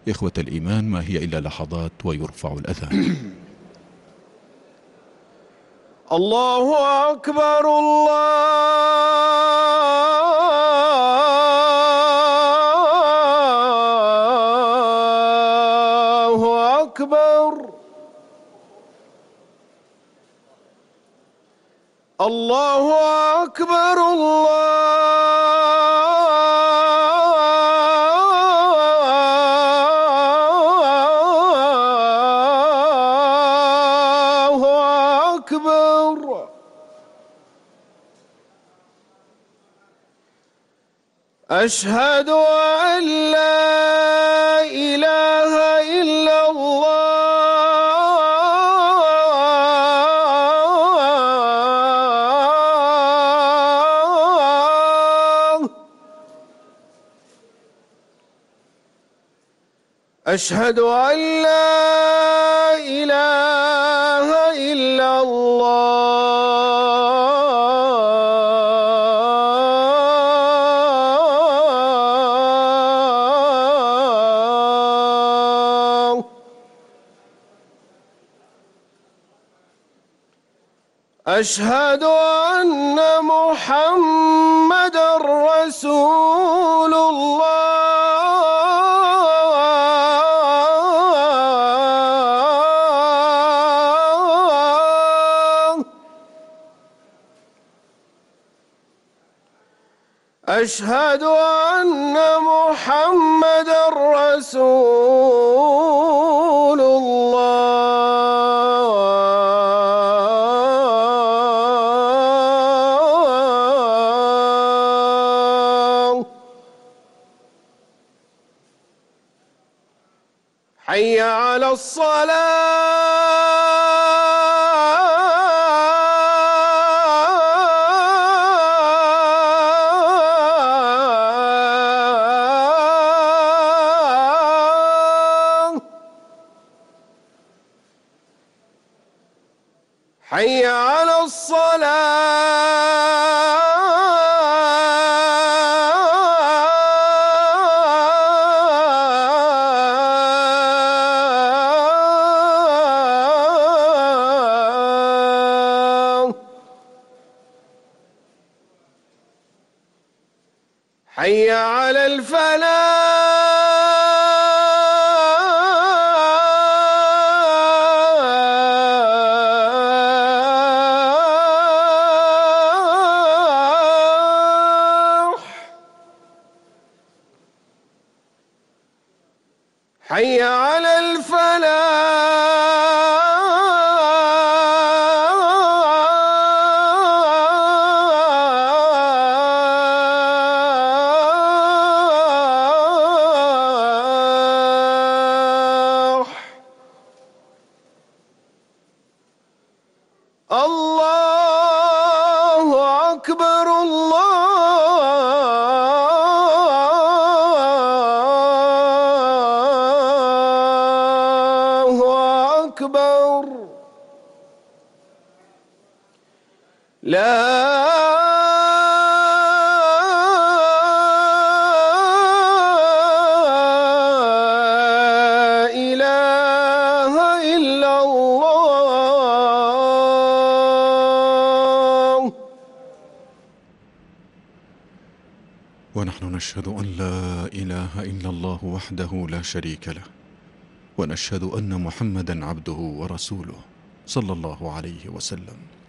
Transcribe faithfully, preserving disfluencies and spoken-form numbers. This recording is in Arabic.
إخوة الإيمان، ما هي إلا لحظات ويرفع الأذان. الله أكبر، الله أكبر، الله أكبر، الله أكبر. أشهد أن لا إله إلا الله، أشهد أن لا إله إلا الله، أشهد أن محمدًا رسول الله، أشهد أن محمدًا رسول الله. حي على الصلاة، حي على الصلاة، حي على الفلاح، حي على الفلاح. الله أكبر، الله أكبر. لا إله إلا الله. ونحن نشهد أن لا إله إلا الله وحده لا شريك له، ونشهد أن محمدًا عبده ورسوله صلى الله عليه وسلم.